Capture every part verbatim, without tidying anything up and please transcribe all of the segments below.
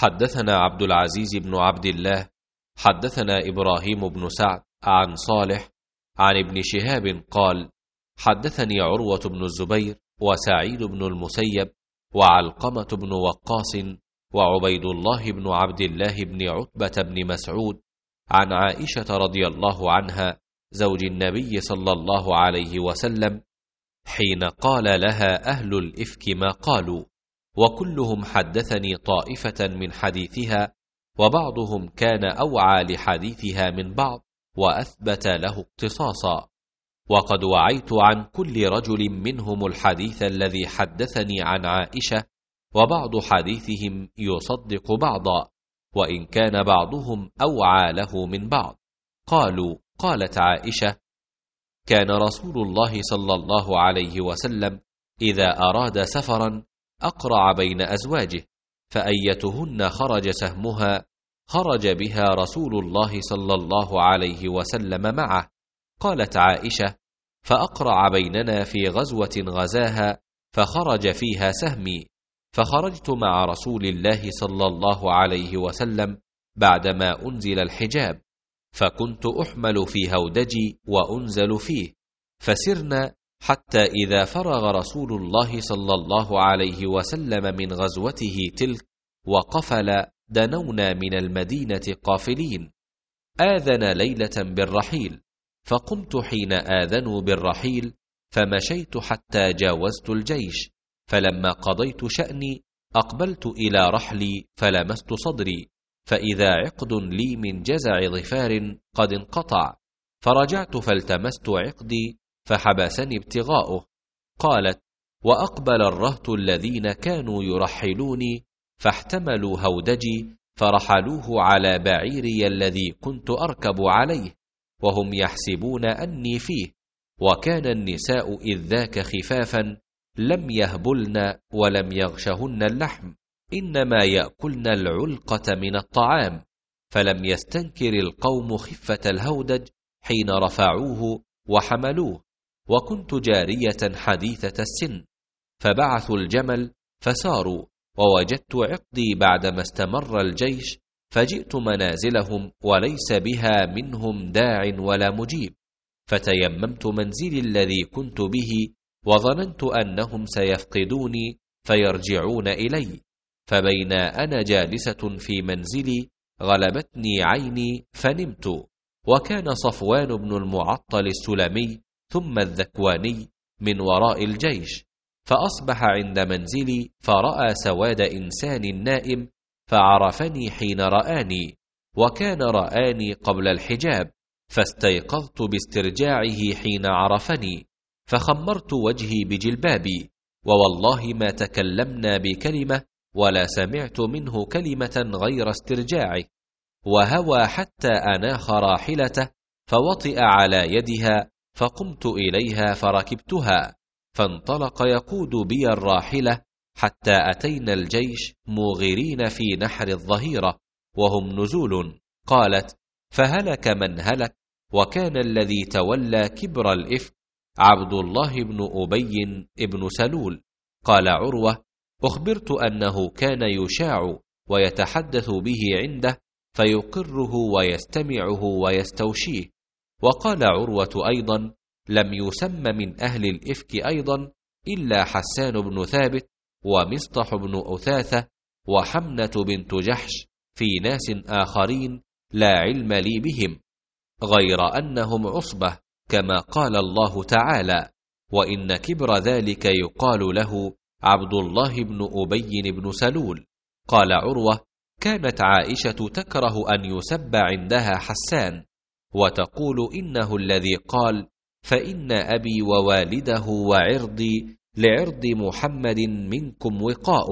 حدثنا عبد العزيز بن عبد الله حدثنا إبراهيم بن سعد عن صالح عن ابن شهاب قال: حدثني عروة بن الزبير وسعيد بن المسيب وعلقمة بن وقاص وعبيد الله بن عبد الله بن عتبة بن مسعود عن عائشة رضي الله عنها زوج النبي صلى الله عليه وسلم حين قال لها أهل الإفك ما قالوا، وكلهم حدثني طائفة من حديثها، وبعضهم كان أوعى لحديثها من بعض وأثبت له اقتصاصا، وقد وعيت عن كل رجل منهم الحديث الذي حدثني عن عائشة، وبعض حديثهم يصدق بعضا، وإن كان بعضهم أوعى له من بعض. قالوا: قالت عائشة: كان رسول الله صلى الله عليه وسلم إذا أراد سفرا أقرع بين أزواجه، فأيتهن خرج سهمها خرج بها رسول الله صلى الله عليه وسلم معه. قالت عائشة: فأقرع بيننا في غزوة غزاها فخرج فيها سهمي، فخرجت مع رسول الله صلى الله عليه وسلم بعدما أنزل الحجاب، فكنت أحمل في هودجي وأنزل فيه، فسرنا حتى إذا فرغ رسول الله صلى الله عليه وسلم من غزوته تلك وقفل دنونا من المدينة قافلين. آذن ليلة بالرحيل، فقمت حين آذنوا بالرحيل، فمشيت حتى جاوزت الجيش، فلما قضيت شأني أقبلت إلى رحلي فلمست صدري، فإذا عقد لي من جزع ظفار قد انقطع، فرجعت فالتمست عقدي فحبسني ابتغاؤه. قالت: وأقبل الرهط الذين كانوا يرحلوني فاحتملوا هودجي فرحلوه على بعيري الذي كنت أركب عليه، وهم يحسبون أني فيه، وكان النساء إذ ذاك خفافا لم يهبلن ولم يغشهن اللحم، إنما يأكلن العلقة من الطعام، فلم يستنكر القوم خفة الهودج حين رفعوه وحملوه، وكنت جارية حديثة السن، فبعثوا الجمل فساروا، ووجدت عقدي بعدما استمر الجيش، فجئت منازلهم وليس بها منهم داع ولا مجيب، فتيممت منزلي الذي كنت به، وظننت أنهم سيفقدوني فيرجعون إلي، فبينا أنا جالسة في منزلي غلبتني عيني فنمت، وكان صفوان بن المعطل السلمي ثم الذكواني من وراء الجيش، فأصبح عند منزلي فرأى سواد إنسان نائم، فعرفني حين رآني، وكان رآني قبل الحجاب، فاستيقظت باسترجاعه حين عرفني، فخمرت وجهي بجلبابي، ووالله ما تكلمنا بكلمة ولا سمعت منه كلمة غير استرجاعه، وهوى حتى أناخ راحلته فوطئ على يدها، فقمت إليها فركبتها، فانطلق يقود بي الراحلة حتى أتينا الجيش موغرين في نحر الظهيرة وهم نزول. قالت: فهلك من هلك، وكان الذي تولى كبر الإفك عبد الله بن أبي بن سلول. قال عروة: أخبرت أنه كان يشاع ويتحدث به عنده فيقره ويستمعه ويستوشيه. وقال عروة أيضا: لم يسم من أهل الإفك أيضا إلا حسان بن ثابت ومصطح بن أثاثة وحمنة بنت جحش، في ناس آخرين لا علم لي بهم، غير أنهم عصبة كما قال الله تعالى: وإن كبر ذلك يقال له عبد الله بن أبي بن سلول. قال عروة: كانت عائشة تكره أن يسب عندها حسان، وتقول إنه الذي قال: فإن أبي ووالده وعرضي لعرض محمد منكم وقاء.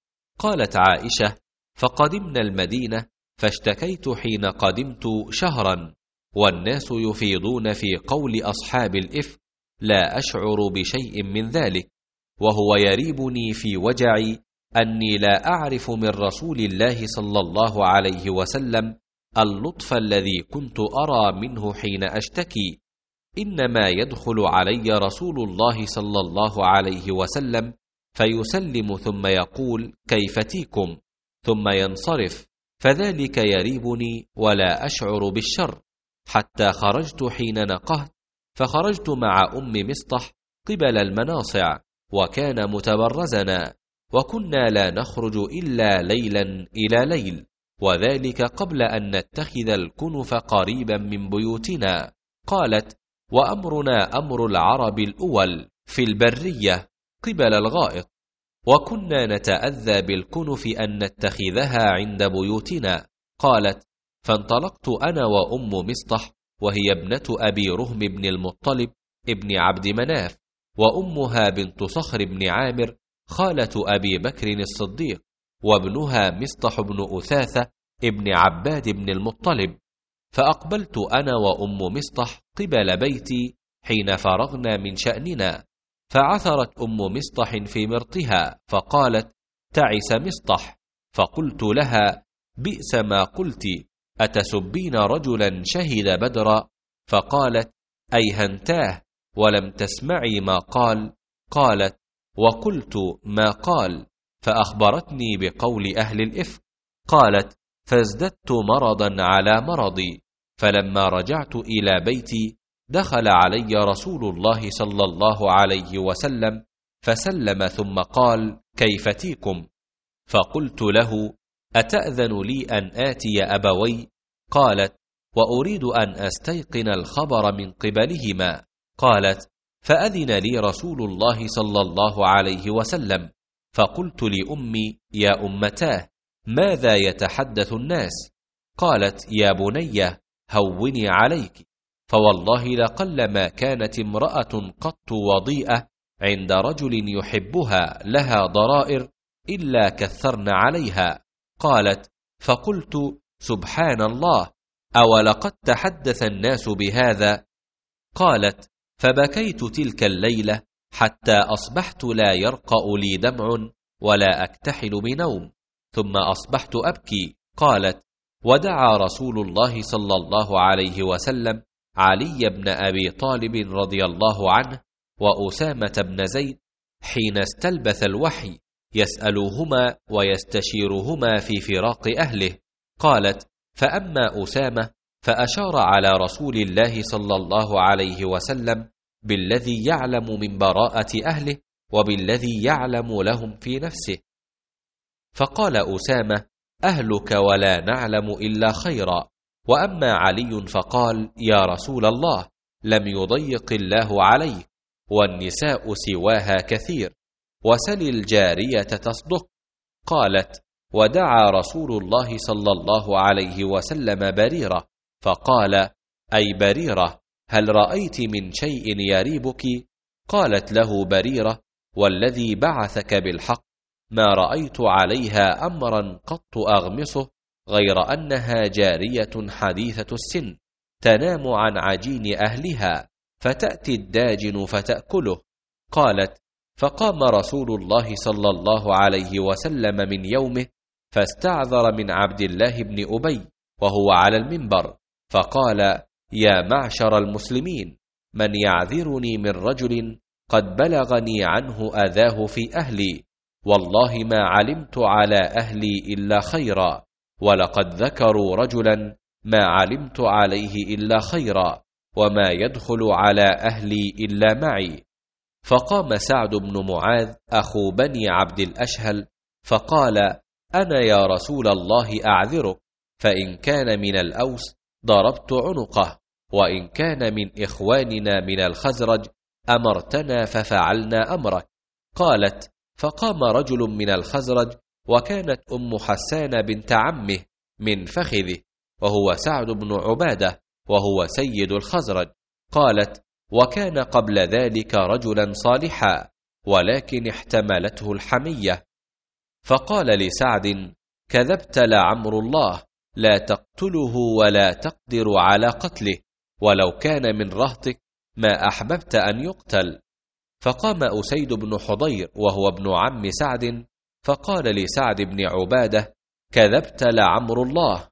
قالت عائشة: فقدمنا المدينة، فاشتكيت حين قدمت شهرا، والناس يفيضون في قول أصحاب الإفك، لا أشعر بشيء من ذلك، وهو يريبني في وجعي أني لا أعرف من رسول الله صلى الله عليه وسلم اللطف الذي كنت أرى منه حين أشتكي، إنما يدخل علي رسول الله صلى الله عليه وسلم فيسلم ثم يقول: كيف تيكم؟ ثم ينصرف، فذلك يريبني ولا أشعر بالشر، حتى خرجت حين نقهت، فخرجت مع أم مصطح قبل المناصع، وكان متبرزنا، وكنا لا نخرج إلا ليلا إلى ليل، وذلك قبل أن نتخذ الكنف قريبا من بيوتنا. قالت: وأمرنا أمر العرب الأول في البرية قبل الغائط، وكنا نتأذى بالكنف أن نتخذها عند بيوتنا. قالت: فانطلقت أنا وأم مصطح، وهي ابنة أبي رهم بن المطلب ابن عبد مناف، وأمها بنت صخر بن عامر خالة أبي بكر الصديق، وابنها مصطح بن أثاثة ابن عباد بن المطلب. فأقبلت أنا وأم مصطح قبل بيتي حين فرغنا من شأننا، فعثرت أم مصطح في مرطها، فقالت: تعس مصطح. فقلت لها: بئس ما قلت، أتسبين رجلا شهد بدرا؟ فقالت: أيهنتاه ولم تسمعي ما قال؟ قالت: وقلت ما قال، فأخبرتني بقول أهل الإفك. قالت: فازددت مرضا على مرضي، فلما رجعت إلى بيتي دخل علي رسول الله صلى الله عليه وسلم فسلم، ثم قال: كيف تيكم؟ فقلت له: أتأذن لي أن آتي أبوي؟ قالت: وأريد أن أستيقن الخبر من قبلهما. قالت: فأذن لي رسول الله صلى الله عليه وسلم، فقلت لأمي: يا أمتاه، ماذا يتحدث الناس؟ قالت: يا بني، هوني عليك، فوالله لقلما كانت امرأة قط وضيئة عند رجل يحبها لها ضرائر إلا كثرن عليها. قالت: فقلت: سبحان الله، أولقد تحدث الناس بهذا؟ قالت: فبكيت تلك الليلة حتى أصبحت لا يرقأ لي دمع ولا أكتحل بنوم، ثم أصبحت أبكي. قالت: ودعا رسول الله صلى الله عليه وسلم علي بن أبي طالب رضي الله عنه وأسامة بن زيد حين استلبث الوحي، يسألوهما ويستشيرهما في فراق أهله. قالت: فأما أسامة فأشار على رسول الله صلى الله عليه وسلم بالذي يعلم من براءة أهله وبالذي يعلم لهم في نفسه، فقال أسامة: أهلك ولا نعلم إلا خيرا. وأما علي فقال: يا رسول الله، لم يضيق الله عليك، والنساء سواها كثير، وسل الجارية تصدق. قالت: ودعا رسول الله صلى الله عليه وسلم بريرة، فقال: أي بريرة، هل رأيت من شيء يريبك؟ قالت له بريرة: والذي بعثك بالحق ما رأيت عليها أمرا قط أغمصه، غير أنها جارية حديثة السن تنام عن عجين أهلها، فتأتي الداجن فتأكله. قالت: فقام رسول الله صلى الله عليه وسلم من يومه، فاستعذر من عبد الله بن أبي وهو على المنبر، فقال: يا معشر المسلمين، من يعذرني من رجل قد بلغني عنه أذاه في أهلي؟ والله ما علمت على أهلي إلا خيرا، ولقد ذكروا رجلا ما علمت عليه إلا خيرا، وما يدخل على أهلي إلا معي. فقام سعد بن معاذ أخو بني عبد الأشهل فقال: أنا يا رسول الله أعذرك، فإن كان من الأوس ضربت عنقه، وإن كان من إخواننا من الخزرج أمرتنا ففعلنا أمرك. قالت: فقام رجل من الخزرج، وكانت أم حسان بنت عمه من فخذه، وهو سعد بن عبادة وهو سيد الخزرج. قالت: وكان قبل ذلك رجلا صالحا، ولكن احتملته الحمية. فقال لسعد: كذبت لعمر الله، لا تقتله ولا تقدر على قتله، ولو كان من رهطك ما أحببت أن يقتل. فقام أسيد بن حضير وهو ابن عم سعد، فقال لسعد بن عبادة: كذبت لعمر الله،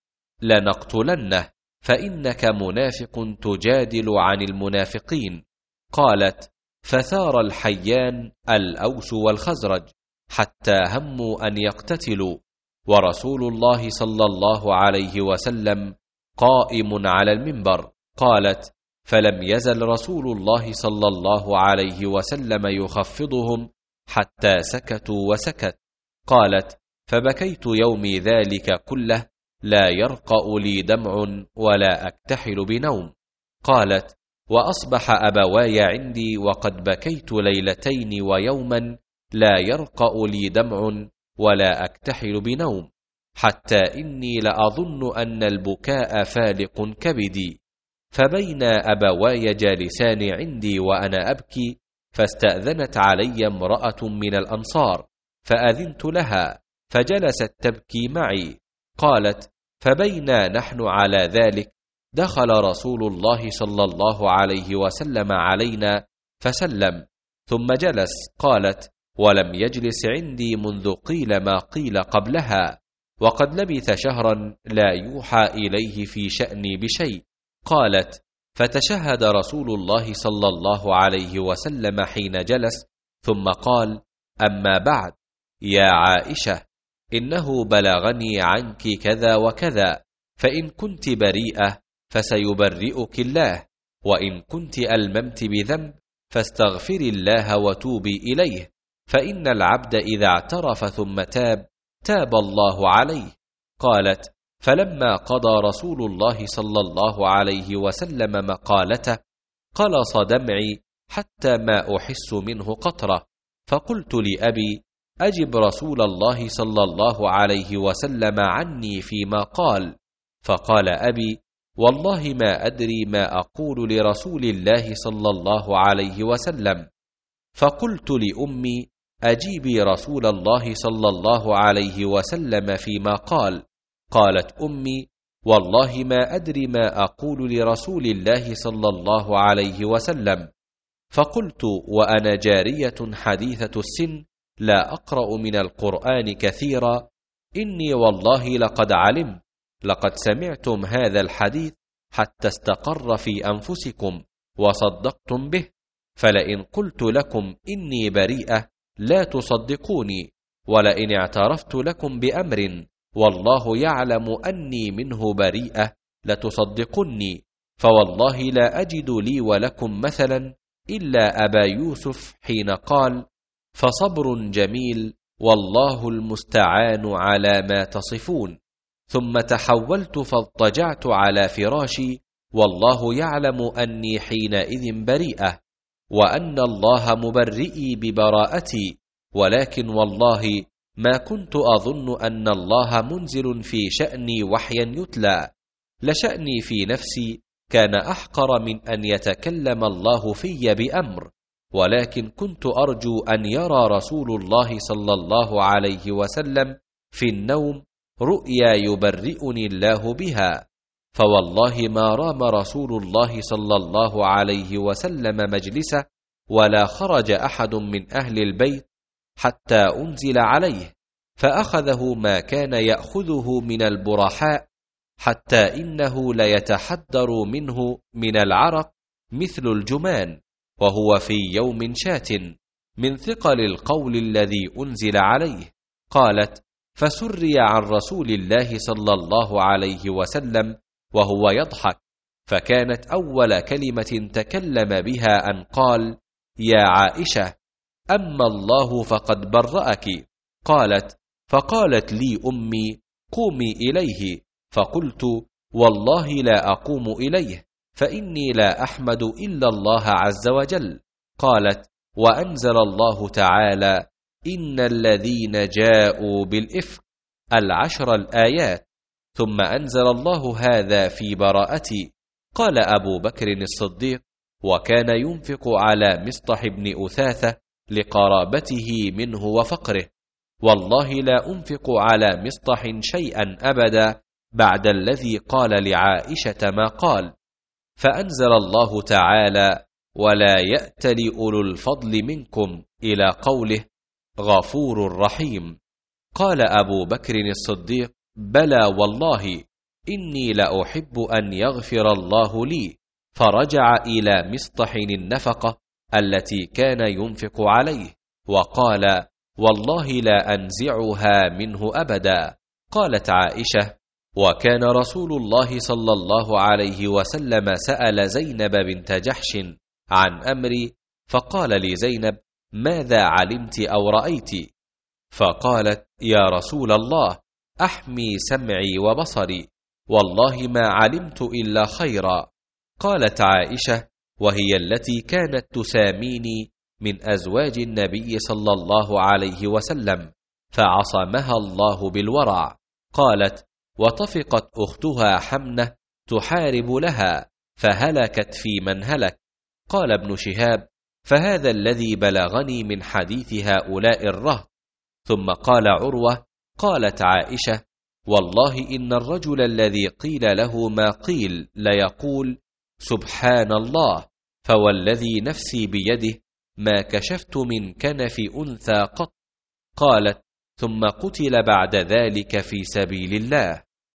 لنقتلنه، فإنك منافق تجادل عن المنافقين. قالت: فثار الحيان الأوس والخزرج حتى هموا أن يقتتلوا، ورسول الله صلى الله عليه وسلم قائم على المنبر. قالت: فلم يزل رسول الله صلى الله عليه وسلم يخفضهم حتى سكتوا وسكت. قالت: فبكيت يومي ذلك كله لا يرقأ لي دمع ولا أكتحل بنوم. قالت: وأصبح أبواي عندي وقد بكيت ليلتين ويوما لا يرقأ لي دمع ولا أكتحل بنوم، حتى إني لأظن أن البكاء فالق كبدي. فبين أبواي جالسان عندي وأنا أبكي، فاستأذنت علي امرأة من الأنصار، فأذنت لها فجلست تبكي معي. قالت: فبينا نحن على ذلك دخل رسول الله صلى الله عليه وسلم علينا فسلم ثم جلس. قالت: ولم يجلس عندي منذ قيل ما قيل قبلها، وقد لبث شهرا لا يوحى إليه في شأني بشيء. قالت: فتشهد رسول الله صلى الله عليه وسلم حين جلس، ثم قال: أما بعد، يا عائشة، إنه بلغني عنك كذا وكذا، فإن كنت بريئة فسيبرئك الله، وإن كنت ألممت بذنب فاستغفري الله وتوبي إليه، فإن العبد إذا اعترف ثم تاب تاب الله عليه. قالت: فلما قضى رسول الله صلى الله عليه وسلم مقالته قلص دمعي حتى ما أحس منه قطرة، فقلت لأبي: أجب رسول الله صلى الله عليه وسلم عني فيما قال. فقال أبي: والله ما أدري ما أقول لرسول الله صلى الله عليه وسلم. فقلت لأمي: أجيبي رسول الله صلى الله عليه وسلم فيما قال. قالت أمي: والله ما أدري ما أقول لرسول الله صلى الله عليه وسلم. فقلت وأنا جارية حديثة السن لا أقرأ من القرآن كثيرا: إني والله لقد علمت، لقد سمعتم هذا الحديث حتى استقر في أنفسكم وصدقتم به، فلئن قلت لكم إني بريئة لا تصدقوني، ولئن اعترفت لكم بأمر والله يعلم أني منه بريئة لتصدقني، فوالله لا أجد لي ولكم مثلا إلا أبا يوسف حين قال: فصبر جميل والله المستعان على ما تصفون. ثم تحولت فاضطجعت على فراشي، والله يعلم أني حينئذ بريئة، وأن الله مبرئي ببراءتي، ولكن والله ما كنت أظن أن الله منزل في شأني وحيا يتلى، لشأني في نفسي كان أحقر من أن يتكلم الله في بأمر، ولكن كنت أرجو أن يرى رسول الله صلى الله عليه وسلم في النوم رؤيا يبرئني الله بها. فوالله ما رام رسول الله صلى الله عليه وسلم مجلسه ولا خرج أحد من أهل البيت حتى أنزل عليه، فأخذه ما كان يأخذه من البرحاء، حتى إنه ليتحدر منه من العرق مثل الجمان، وهو في يوم شات من ثقل القول الذي أنزل عليه. قالت: فسري عن رسول الله صلى الله عليه وسلم وهو يضحك، فكانت أول كلمة تكلم بها أن قال: يا عائشة، أما الله فقد برأك. قالت: فقالت لي أمي: قومي إليه. فقلت: والله لا أقوم إليه، فإني لا أحمد إلا الله عز وجل. قالت: وأنزل الله تعالى: إن الذين جاءوا بالإفك العشر الآيات، ثم أنزل الله هذا في براءتي. قال أبو بكر الصديق: وكان ينفق على مصطح بن أثاثة لقرابته منه وفقره، والله لا أنفق على مصطح شيئا أبدا بعد الذي قال لعائشة ما قال. فأنزل الله تعالى: ولا يأتل أولو الفضل منكم إلى قوله: غفور رحيم. قال أبو بكر الصديق: بلى والله، إني لأحب أن يغفر الله لي. فرجع إلى مصطح النفقة التي كان ينفق عليه، وقال: والله لا أنزعها منه أبدا. قالت عائشة: وكان رسول الله صلى الله عليه وسلم سأل زينب بنت جحش عن أمري، فقال لزينب: ماذا علمت أو رأيت؟ فقالت: يا رسول الله، أحمي سمعي وبصري، والله ما علمت إلا خيرا. قالت عائشة: وهي التي كانت تساميني من أزواج النبي صلى الله عليه وسلم، فعصمها الله بالورع. قالت: وطفقت أختها حمنة تحارب لها، فهلكت في من هلك. قال ابن شهاب: فهذا الذي بلغني من حديث هؤلاء الرهط. ثم قال عروة: قالت عائشة: والله إن الرجل الذي قيل له ما قيل ليقول: سبحان الله، فوالذي نفسي بيده ما كشفت من كنف أنثى قط. قالت: ثم قتل بعد ذلك في سبيل الله.